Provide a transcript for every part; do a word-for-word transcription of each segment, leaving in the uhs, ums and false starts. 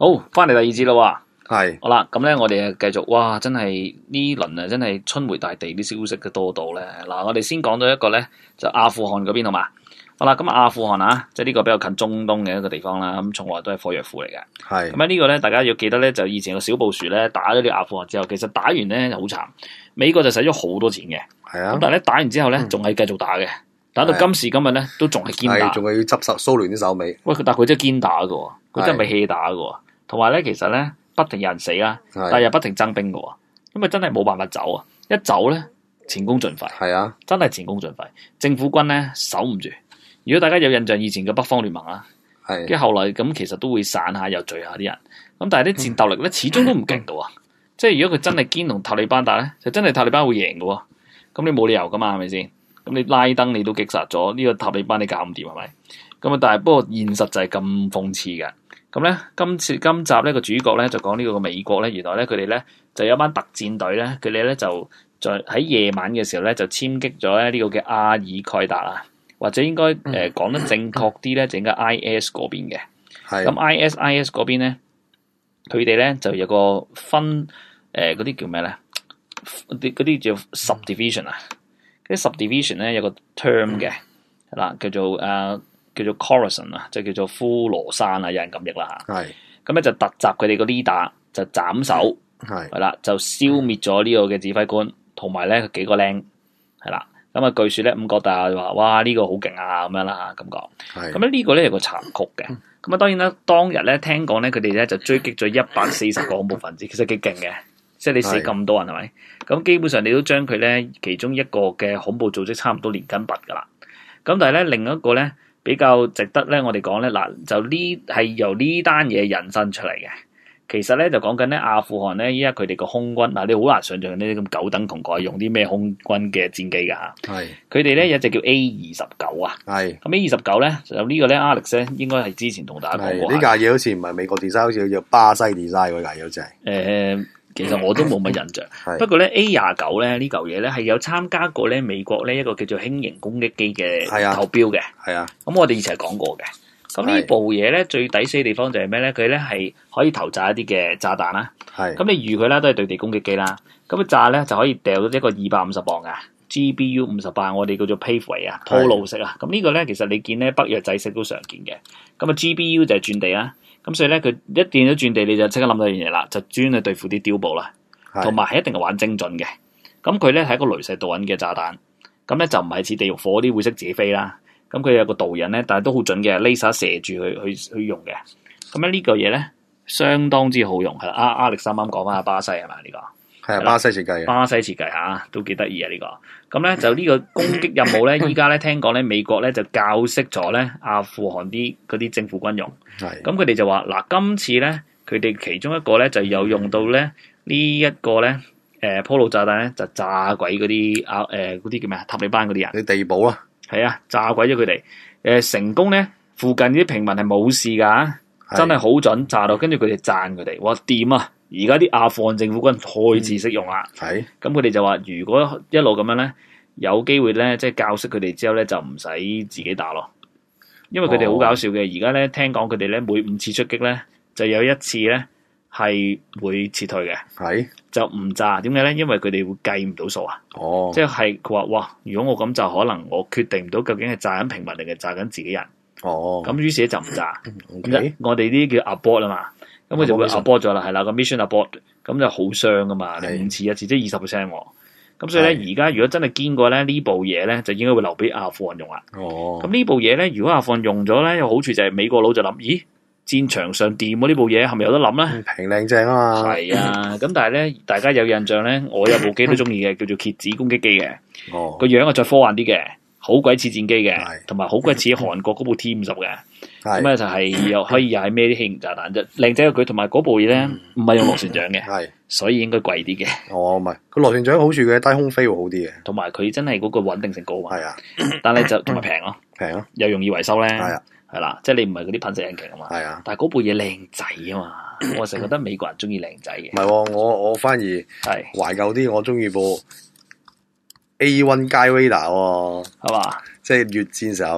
好，翻嚟第二節啦喎。 係好啦，咁咧我哋繼續，哇！真係呢輪啊，真係春回大地啲消息嘅多到咧。嗱，我哋先講咗一個咧，就阿富汗嗰邊好嘛。好啦，咁阿富汗啊，即係呢個比較近中東嘅一個地方啦。咁從來都係火藥庫嚟嘅。 係咁啊呢個咧，大家要記得咧，就以前個小布殊咧打咗啲阿富汗之後，其實打完咧就好慘，美國就使咗好多錢嘅。 係啊， 咁但係咧打完之後咧，仲係繼續打嘅，打到今時今日咧都仲係堅打。 係仲係要執實蘇聯啲手尾。 喂，但係佢真係堅打嘅喎，佢真係咪 hea 打嘅喎。同埋咧，其實咧不停有人死啦，但係又不停增兵嘅喎，咁啊真係冇辦法走啊！一走咧前功盡廢， 係啊， 真係前功盡廢。政府軍咧守唔住。如果大家有印象以前嘅北方聯盟啊， 係跟住後來咁其實都會散下又聚下啲人，咁但係啲戰鬥力咧始終都唔勁嘅喎。即係如果佢真係堅同塔利班打咧，就真係塔利班會贏嘅喎。咁你冇理由噶嘛，係咪先？咁你拉登你都擊殺咗，呢個塔利班你搞唔掂係咪？咁啊，但係不過現實就係咁諷刺嘅。咁咧，今次今集咧個主角咧就講呢個美國咧，原來咧佢哋咧就有一班特戰隊咧，佢哋咧就在喺夜晚嘅時候咧就殲擊咗咧呢個嘅阿爾蓋達啊，或者應該誒、呃、講得正確啲咧，就應該 I S 嗰邊嘅。 係咁 I S I S 嗰邊咧，佢哋咧就有個分誒嗰啲叫咩咧？啲嗰啲叫 subdivision 啊，嗰啲 subdivision 咧有個 term 嘅係啦，叫做誒。呃叫做 Khorasan 啊，即係叫做呼羅珊啊，有人咁譯啦嚇。 係咁咧就突襲佢哋個 leader，就斬首係係啦，就消滅咗呢個嘅指揮官，同埋咧幾個僆係啦。咁啊，據說咧五角大廈話：哇，呢個好勁啊咁樣啦嚇，咁講。 係咁咧呢個咧有個殘酷嘅。咁啊當然啦，當日咧聽講咧佢哋咧就追擊咗一百四十個恐怖分子，其實幾勁嘅。即係你死咁多人係咪？咁基本上你都將佢咧其中一個嘅恐怖組織差唔多連根拔㗎啦。咁但係咧另一個咧。比較值得咧，我哋講咧嗱，就呢係由呢單嘢引申出嚟嘅。其實咧就講緊咧阿富汗咧，依家佢哋個空軍嗱，你好難想象呢啲咁九等窮鬼用啲咩空軍嘅戰機㗎嚇。 係佢哋咧有一隻叫 A 二十九啊。 係咁 A 二十九咧就呢個咧 Alex 咧應該係之前同大家講過。 呢架嘢好似唔係美國 design，好似叫巴西 design 嗰架嘢好似係。 誒，其實我都冇乜印象。不過咧 A 廿九咧呢嚿嘢咧係有參加過咧美國咧一個叫做輕型攻擊機嘅投標嘅。 係啊。 咁我哋以前係講過嘅。咁呢部嘢咧最抵死嘅地方就係咩咧？佢咧係可以投炸一啲嘅炸彈啦。 係。 咁你預佢啦，都係對地攻擊機啦。咁啊炸咧就可以掉到一個二百五十磅嘅 G B U 五十八，我哋叫做 paveway 啊，鋪路式啊。咁呢個咧其實你見咧北約制式都常見嘅。咁啊 G B U 就係轉地啦。咁所以咧，佢一見到轉地，你就即刻諗到一樣嘢啦，就專去對付啲碉堡啦，同埋係一定係玩精準嘅。咁佢咧係一個雷射導引嘅炸彈，咁咧就唔係似地獄火啲會識自己飛啦。咁佢有個導引咧，但係都好準嘅，laser 射住去去去用嘅。咁咧呢個嘢咧相當之好用，係啦。阿阿力啱啱講翻阿巴西係咪呢個？ 係啊，巴西設計嘅。 巴西設計嚇，都幾得意啊呢個。咁咧就呢個攻擊任務咧，依家咧聽講咧美國咧就教識咗咧阿富汗啲嗰啲政府軍用。 係。咁佢哋就話嗱，今次咧佢哋其中一個咧就有用到咧呢一個咧誒鋪路炸彈咧，就炸鬼嗰啲啊誒嗰啲叫咩啊塔利班嗰啲人。 你地堡啊？ 係啊，炸鬼咗佢哋。誒成功咧，附近啲平民係冇事㗎，真係好準炸到，跟住佢哋讚佢哋，哇掂啊！而家啲阿富汗政府軍開始識用啦， 係咁佢哋就話：如果一路咁樣咧，有機會咧，即係教識佢哋之後咧，就唔使自己打咯。因為佢哋好搞笑嘅，而家咧聽講佢哋咧每五次出擊咧，就有一次咧係會撤退嘅， 係就唔炸。點解咧？因為佢哋會計唔到數啊。 哦， 即係佢話：哇！如果我咁就可能我決定唔到究竟係炸緊平民定係炸緊自己人。 哦， 咁於是就唔炸。 Okay. 我哋啲叫 abort 啊嘛。咁佢就會 abort 咗啦，係啦個 mission abort，咁就好傷噶嘛，你五次一次，即係二十 percent 喎。咁所以咧，而家如果真係堅過咧呢部嘢咧，就應該會留俾阿富汗用啦。 哦， 咁呢部嘢咧，如果阿富汗用咗咧，有好處就係美國佬就諗，咦，戰場上掂喎呢部嘢係咪有得諗咧？ 平靚正啊嘛。 係啊，咁但係咧，大家有印象咧，我有部機都中意嘅，叫做蠍子攻擊機嘅。 哦， 個樣啊再科幻啲嘅，好鬼似戰機嘅，同埋好鬼似韓國嗰部 T 五十嘅。咁咧就係又可以又係孭啲輕型炸彈啫，靚仔過佢，同埋嗰部嘢咧唔係用螺旋槳嘅， 係所以應該貴啲嘅。 哦，唔係個螺旋槳好處嘅，低空飛會好啲嘅， 同埋佢真係嗰個穩定性高嘛。 係啊， 但係就同埋平咯， 平咯， 又容易維修咧。 係啊， 係啦，即係你唔係嗰啲噴射引擎啊嘛。 係啊， 但係嗰部嘢靚仔啊嘛，我成日覺得美國人中意靚仔嘅。 唔係喎，我我反而係懷舊啲，我中意部 A 一 Guy Raider 喎， 係嘛？ 即係越戰時候。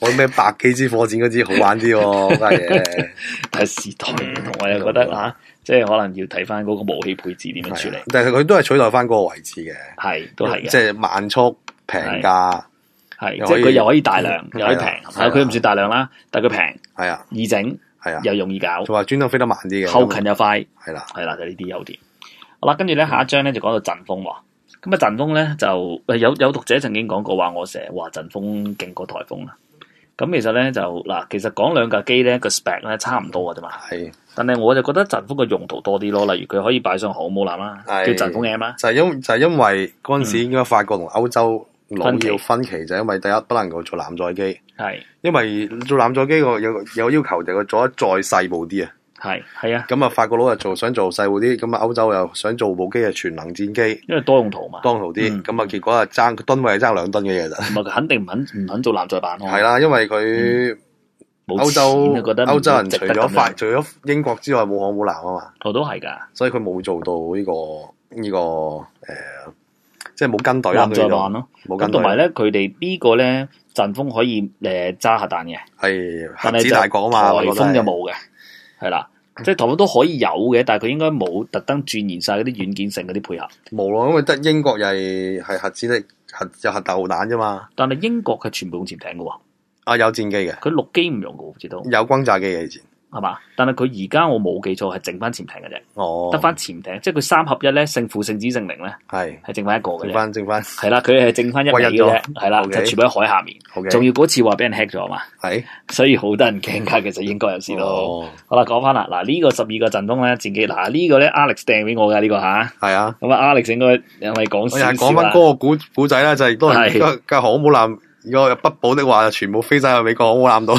我咩百幾支火箭嗰支好玩啲喎，嗰嘢。 但係時代唔同，我又覺得嚇，即係可能要睇翻嗰個武器配置點樣處理。 但係佢都係取代翻嗰個位置嘅， 係都係嘅， 即係慢速平價， 係即係佢又可以大量，又可以平，係佢唔算大量啦，但係佢平，係啊， 易整， 係啊， 又容易搞， 仲話專登飛得慢啲嘅， 後勤又快， 係啦， 係啦，就呢啲優點。好啦，跟住咧下一章咧就講到陣風喎。咁啊陣風咧就誒有有讀者曾經講過話，我成日話陣風勁過颱風啦。咁其實咧就嗱，其實講兩架機咧個 spec 咧差唔多嘅啫嘛。係。但係我就覺得陣風嘅用途多啲咯，例如佢可以擺上航母艦啦，叫陣風 M 啦。就係因就係因為嗰陣時應該法國同歐洲老要分歧，就因為第一不能夠做艦載機。係。因為做艦載機個有有要求就係佢做得再細部啲啊。係係啊，咁啊法國佬就做想做細部啲，咁啊歐洲又想做部機係全能戰機，因為多用途嘛，多用途啲，咁啊、嗯、結果啊爭噸位係爭兩噸嘅嘢咋，唔係佢肯定唔肯唔肯做艦載版咯，係啦，因為佢歐洲歐洲人除咗法除咗英國之外冇航母艦啊嘛，我都係噶，所以佢冇做到呢、這個呢、這個誒、呃，即係冇跟隊艦載版咯，冇跟隊，同埋咧佢哋呢個咧陣風可以誒揸核彈嘅，係核子大國啊嘛，颱風就冇嘅，係啦。即係台灣都可以有嘅，但係佢應該冇特登鑽研晒嗰啲軟件性嗰啲配合。冇咯，因為得英國又係係核子力核有核導彈啫嘛。但係英國係全部用潛艇嘅喎。啊，有戰機嘅。佢陸基唔用嘅喎，唔知道。有轟炸機嘅以前。係嘛？但係佢而家我冇記錯係剩翻潛艇嘅啫。哦。得翻潛艇，即係佢三合一咧，勝負聖子聖靈咧。係。係剩翻一個嘅。剩翻剩翻。係啦，佢係剩翻一尾嘅啫。係啦，就全部喺海下面。好嘅。仲要嗰次話俾人 hack 咗嘛？係。所以好多人驚㗎，其實應該有事咯。哦。好啦，講翻啦，嗱呢個十二個陣風咧，戰機嗱呢個咧 Alex 掟俾我㗎呢個吓。係啊。咁啊 Alex 應該因為講少少啊。講翻嗰個古古仔啦，就係當然架架航母艦如果有不保的話，就全部飛晒去美國航母艦度。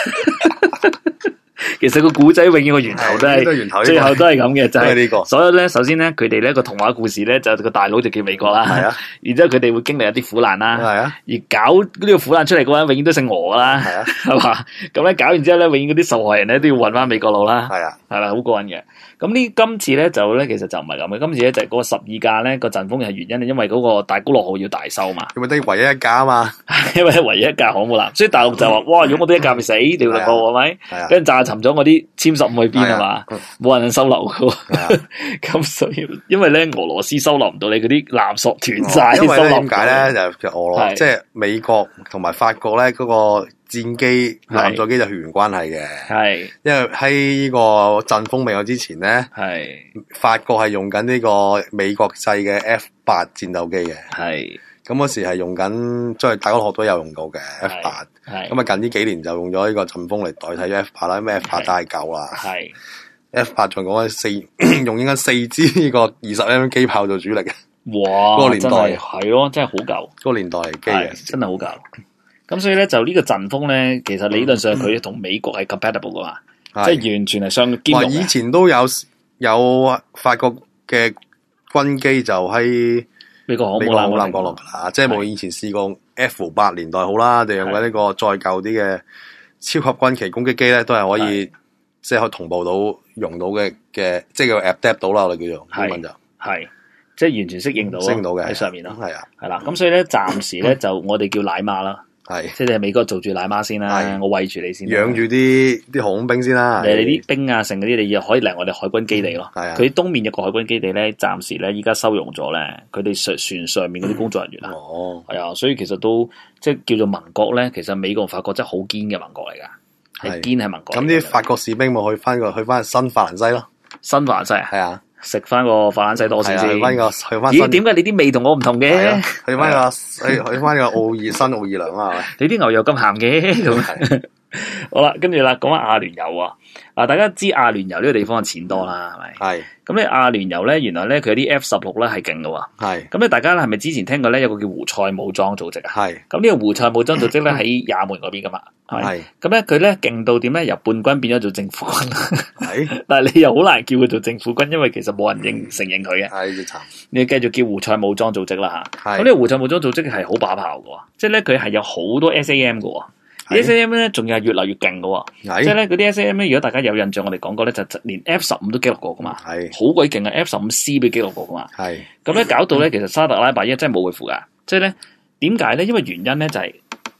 其實個古仔永遠個源頭都係，最後都係咁嘅，就係呢個。所以咧，首先咧，佢哋咧個童話故事咧，就個大佬就叫美國啦。係啊，然之後佢哋會經歷一啲苦難啦。係啊，而搞呢個苦難出嚟嘅話，永遠都姓俄噶啦。係啊，係嘛？咁咧搞完之後咧，永遠嗰啲受害人咧都要搵翻美國佬啦。係啊，係啦，好過癮嘅。咁呢今次咧就咧其實就唔係咁嘅，今次咧就係嗰個十二架咧個陣風係原因，因為嗰個大沽樂號要大修嘛。因為得唯一一架啊嘛，因為唯一一架航母艦，所以大陸就話：哇，如果我得一架咪死掉啦，係咪？跟住炸沉咗我啲殲十五去邊啊嘛？冇人收留嘅。咁所以因為咧俄羅斯收留唔到你嗰啲垃圾團晒，因為咧點解咧就俄羅即係美國同埋法國咧嗰個。戰機、艦載機就血緣關係嘅，係因為喺呢個陣風未有之前咧，係法國係用緊呢個美國製嘅 F 八戰鬥機嘅，係咁嗰時係用緊，即係大家學都有用到嘅 F 八，係咁啊近呢幾年就用咗呢個陣風嚟代替咗 F 八啦，咩 F 八都係舊啦，係 F 八仲講緊四用緊四支呢個二十 M 機炮做主力嘅，哇！嗰個年代係咯，真係好舊，嗰個年代機嘅，真係好舊。咁所以咧就呢個陣風咧，其實理論上佢同美國係 compatible 噶嘛，嗯、即係完全係相兼容嘅。以前都有有法國嘅軍機就喺美國航母艦降落噶啦，即係冇以前試過 F 八年代好啦，定用緊呢個再舊啲嘅超級軍旗攻擊機咧，都係可以即係可以同步到用到嘅嘅，即係叫 adapt 到啦，我哋叫做英文就係。即係完全適應到，適應到嘅喺上面咯，係啊，係啦。咁所以咧，暫時咧就我哋叫奶媽啦。係，即係你喺美國做住奶媽先啦，我餵住你先，養住啲啲航空兵先啦。你哋啲兵啊，剩嗰啲你又可以嚟我哋海軍基地咯。係啊，佢東面有個海軍基地咧，暫時咧依家收容咗咧，佢哋上船上面嗰啲工作人員啊。哦，係啊，所以其實都即係叫做盟國咧。其實美國、法國真係好堅嘅盟國嚟噶，係堅係盟國。咁啲法國士兵咪去翻個去翻新法蘭西咯，新法蘭西係啊。食翻個法蘭西多士先，去翻個去翻。咦？點解你啲味同我唔同嘅？去翻個去去翻個奧爾新奧爾良啊！你啲牛油咁鹹嘅？好啦，跟住啦，講翻阿聯酋啊！嗱，大家知阿聯酋呢個地方嘅錢多啦，係咪？係。咁咧，阿聯酋咧，原來咧佢有啲 F 十六咧係勁嘅喎。係。咁咧，大家係咪之前聽過咧有個叫胡塞武裝組織啊？係。咁呢個胡塞武裝組織咧喺也門嗰邊噶嘛？係。咁咧，佢咧勁到點咧？由叛軍變咗做政府軍。係。但係你又好難叫佢做政府軍，因為其實冇人認承認佢嘅。係，要慘。你要繼續叫胡塞武裝組織啦嚇。係。咁呢個胡塞武裝組織係好把炮嘅喎，即係咧佢係有好多 S A M 嘅喎。S A M 咧，仲有越嚟越勁嘅，即係咧嗰啲 S A M 咧，如果大家有印象，我哋講過咧，就連 F 十五都擊落過噶嘛，係好鬼勁啊 ！F 十五 C 俾擊落過噶嘛，係咁咧搞到咧，其實沙特阿拉伯依家真係冇佢符噶，即係咧點解咧？因為原因咧就係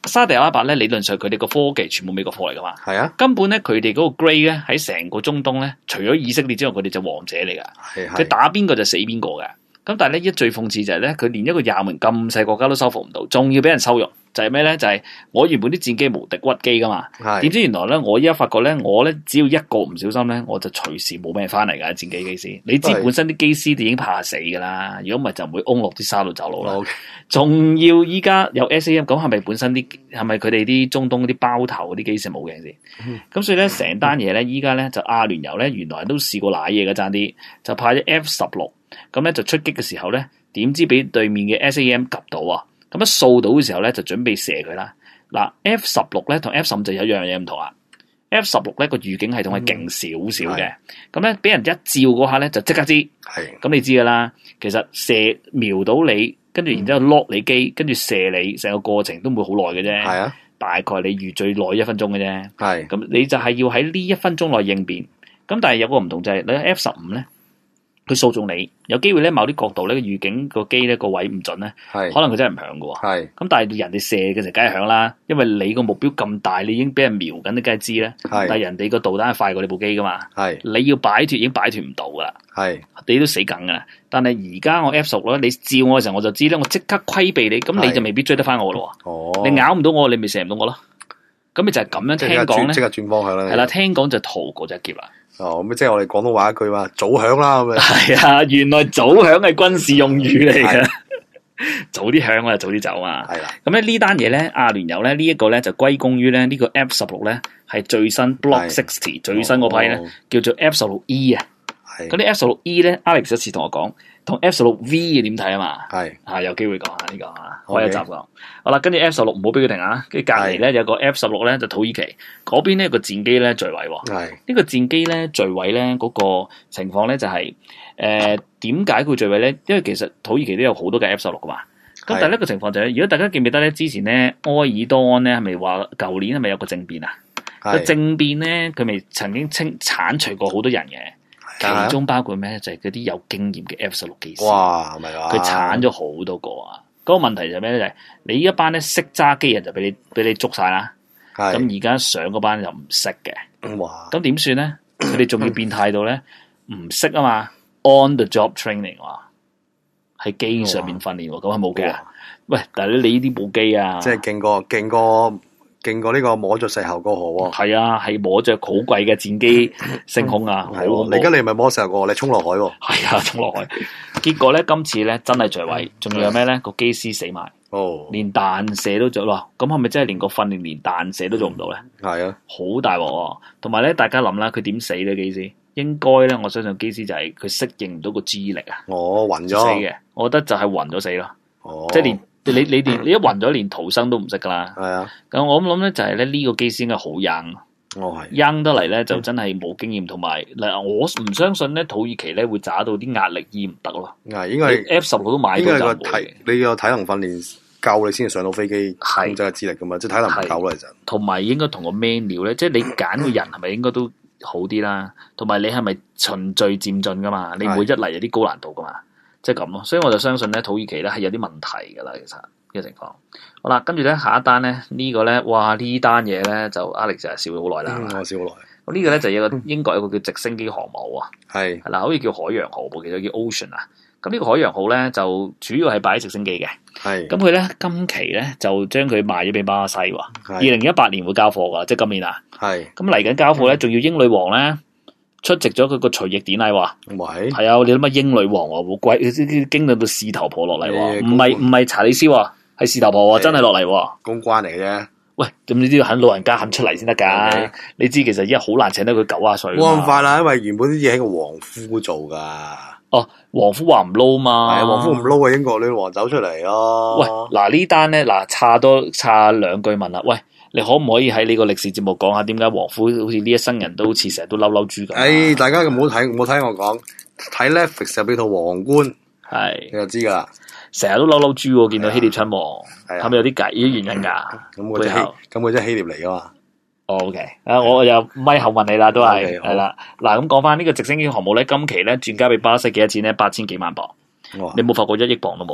沙地阿拉伯咧，理論上佢哋個科技全部美國貨嚟噶嘛。 係啊， 根本咧佢哋嗰個 grade 咧喺成個中東咧，除咗以色列之外，佢哋就王者嚟噶。佢打邊個就死邊個嘅。咁但係咧，一最諷刺就係咧，佢連一個也門咁細國家都收復唔到，仲要俾人羞辱。就係咩咧？就係、是、我原本啲戰機無敵屈機噶嘛，點知原來咧，我依家發覺咧，我咧只要一個唔小心咧，我就隨時冇命翻嚟噶戰機機師。你知本身啲機師已經怕死噶啦，如果唔係就唔會嗡落啲沙度走路啦。仲、okay. 要依家有 S A M， 咁係咪本身啲係咪佢哋啲中東嗰啲包頭嗰啲機師冇嘅先？咁、嗯、所以咧，成單嘢咧，依家咧就阿聯酋咧，原來都試過瀨嘢嘅爭啲，就派咗 F 十六，咁咧就出擊嘅時候咧，點知俾對面嘅 S A M 及到啊！咁一掃到嘅時候咧，就準備射佢啦。嗱 ，F 十六咧同 F 十五就有一樣嘢唔同啊。F 十六咧個預警系統係勁少少嘅，咁咧俾人一照嗰下咧就即刻知。係，咁你知噶啦。其實射瞄到你，跟住然之後 lock 你機，跟住射你，成個過程都唔會好耐嘅啫。係啊，大概你預最耐一分鐘嘅啫。係，咁你就係要喺呢一分鐘內應變。咁但係有個唔同就係、是、你 F 十五咧。佢掃中你，有機會咧，某啲角度咧，預警個機咧個位唔準咧，可能佢真係唔響嘅。係，咁但係人哋射嘅時候梗係響啦，因為你個目標咁大，你已經俾人瞄緊，你梗係知啦。係，但係人哋個導彈係快過你部機噶嘛。係，你要擺脫已經擺脫唔到噶啦。係，你都死梗噶啦。但係而家我 F 十六咧，你照我嘅時候我就知咧，我即刻規避你，咁你就未必追得翻我咯。哦，你咬唔到我，你咪射唔到我咯。咁咪就係咁樣聽講咧，即刻轉方向啦。係啦，聽講就逃過咗一劫啦。哦，咁即係我哋廣東話一句話，早響啦咁樣。係啊，原來早響係軍事用語嚟嘅，早啲響啊，早啲走啊。係啦，咁咧呢單嘢咧，阿聯酋咧呢一個咧就歸功於咧呢個 F 十六咧係最新 Block 六十最新嗰批咧、哦、叫做 F 十六 E 啊。係，嗰啲 F 十六 E 咧 ，Alex 一次同我講，同 F 十六 V 點睇啊嘛。係，啊有機會講下呢個啊，開一集講。好啦，跟住 F 十六唔好俾佢停啊，跟住隔籬咧有個 F 十六咧就土耳其嗰邊咧個戰機咧墜毀。係，呢個戰機咧墜毀咧嗰個情況咧就係誒點解佢墜毀咧？因為其實土耳其都有好多嘅 F 十六噶嘛。咁但係呢個情況就係、是，如果大家記唔記得咧，之前咧埃爾多安咧係咪話舊年係咪有個政變啊？個政變咧佢咪曾經清剷除過好多人嘅。其中包括咩？就係嗰啲有經驗嘅 F 十六機師。哇，係咪啊？佢鏟咗好多個啊！嗰、那個問題就係咩咧？就係、是、你一班咧識揸機人就俾你俾你捉晒啦。咁而家上嗰班就唔識嘅。哇！咁點算咧？佢哋仲要變態到咧唔識啊嘛 ，on the job training 啊，喺機上面訓練喎。咁係冇機啊？喂，但係你呢啲冇機啊？即係勁過勁過。勁過呢個摸着石頭過河喎，係啊，係摸着好貴嘅戰機升空啊，係喎、啊。你而家你唔係摸石頭過河，你衝落海喎，係啊，衝落海。結果咧，今次咧真係墜毀，仲要有咩咧？個機師死埋，哦，連彈射都做咯。咁係咪真係連個訓練連彈射都做唔到咧？係啊，好大鑊。同埋咧，大家諗啦，佢點死咧？機師應該咧，我相信機師就係佢適應唔到個 G 力啊。哦，暈咗死嘅，我覺得就係暈咗死咯。哦，即係連。你你連你一暈咗，連逃生都唔識噶啦。係啊，咁我咁諗咧，就係咧呢個機師應該好 young，哦係 young 得嚟咧就真係冇經驗，同埋嗱我唔相信咧土耳其咧會渣到啲壓力衣唔得咯。係應該 F 十六都買到就體你個體能訓練夠你先至上到飛機控制嘅智力噶嘛，即係體能唔夠啦其實。同埋應該同個 menu 咧，即係你揀個人係咪應該都好啲啦？同埋你係咪循序漸進噶嘛？你每一嚟有啲高難度噶嘛？即係咁咯，所以我就相信咧，土耳其咧係有啲問題噶啦，其實呢個情況。好啦，跟住咧下一單咧，這個、呢個咧，哇呢單嘢咧就 Alex 就係笑咗好耐啦，我笑好耐。咁呢個咧就有一個英國有個叫直升機航母啊，係係啦，好似叫海洋號部，其實叫 Ocean 啊。咁呢個海洋號咧就主要係擺直升機嘅，係。咁佢咧今期咧就將佢賣咗俾巴西喎，二零一八年會交貨噶，即係今年啊。係。咁嚟緊交貨咧，仲要英女王咧。出席咗佢個除役典禮喎，係啊！你諗下英女王喎，好貴，啲經歷到事頭婆落嚟喎，唔係唔係查理斯喎，係事頭婆喎，真係落嚟喎，公關嚟嘅啫。喂，咁你都要肯老人家肯出嚟先得㗎。你知其實而家好難請得佢九啊歲。冇咁快啦，因為原本啲嘢係個皇夫做㗎。哦，皇夫話唔撈嘛，係皇夫唔撈啊，英國女王走出嚟咯。喂，嗱呢單咧，嗱差多差兩句問啦，喂。你可唔可以喺呢個歷史節目講下點解皇夫好似呢一生人都好似成日都嬲嬲豬咁？誒、哎，大家唔好睇，唔好睇我講，睇 Netflix 入邊套《皇冠》，係你就知噶啦。成日都嬲嬲豬喎，見到希臘親王，係咪有啲計啲原因㗎？咁佢咁佢真係希臘嚟㗎嘛？哦 OK，啊我又咪後問你啦，都係係啦。嗱咁講翻呢個直升機航母咧，今期咧轉交俾巴西幾多錢咧？八千幾萬磅。你冇發覺一億磅都冇㗎？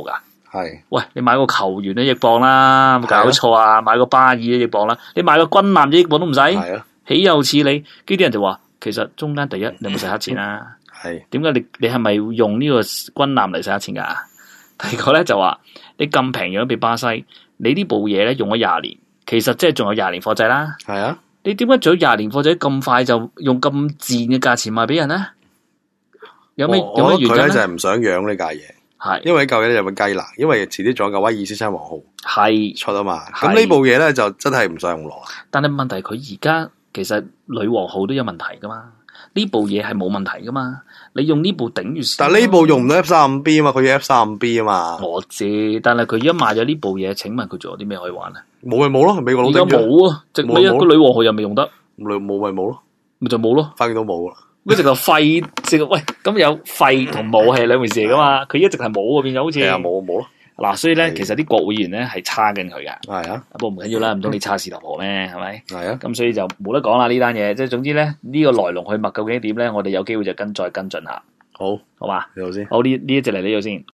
係， 喂，你買個球員都億磅啦，冇搞錯啊！買個巴爾都億磅啦，你買個軍艦億磅都唔使， 係啊， 豈有此理？呢啲人就話，其實中間第一，你有冇使黑錢啊？ 係， 點解你你係咪用呢個軍艦嚟使黑錢噶？第二個咧就話，你咁平樣俾巴西，你呢部嘢咧用咗廿年，其實即係仲有廿年貨仔啦。 係啊， 你點解仲有廿年貨仔咁快就用咁賤嘅價錢賣俾人咧？有咩有咩原因咧？ 佢咧就係唔想養呢架嘢。係，因為舊嘢有個雞肋，因為遲啲仲有個威爾斯親王號係出啊嘛，咁呢部嘢咧就真係唔使用落。 但係問題佢而家其實女王號都有問題噶嘛，呢部嘢係冇問題噶嘛，你用呢部頂住。 但係呢部用唔到 F 三五 B 啊嘛，佢要 F 三五 B 啊嘛。 我知，但係佢而家賣咗呢部嘢，請問佢仲有啲咩可以玩啊？ 冇咪冇咯，美國佬而家冇啊，直尾一個女王號又未用得， 冇咪冇咯， 咪就冇咯， 發現到冇啦。 一直就廢，直喂咁有廢同冇係兩回事嚟噶嘛？佢一直係冇嗰邊，就好似係啊冇冇咯。 嗱，所以咧，其實啲國會議員咧係叉緊佢噶。 係啊， 不過唔緊要啦，唔通你叉事頭婆咩？係咪？ 係啊。 咁所以就冇得講啦呢單嘢。即係總之咧，呢個來龍去脈究竟點咧？我哋有機會就跟再跟進下。 好， 好嘛？ 呢度先。 好，呢呢一隻嚟呢度先。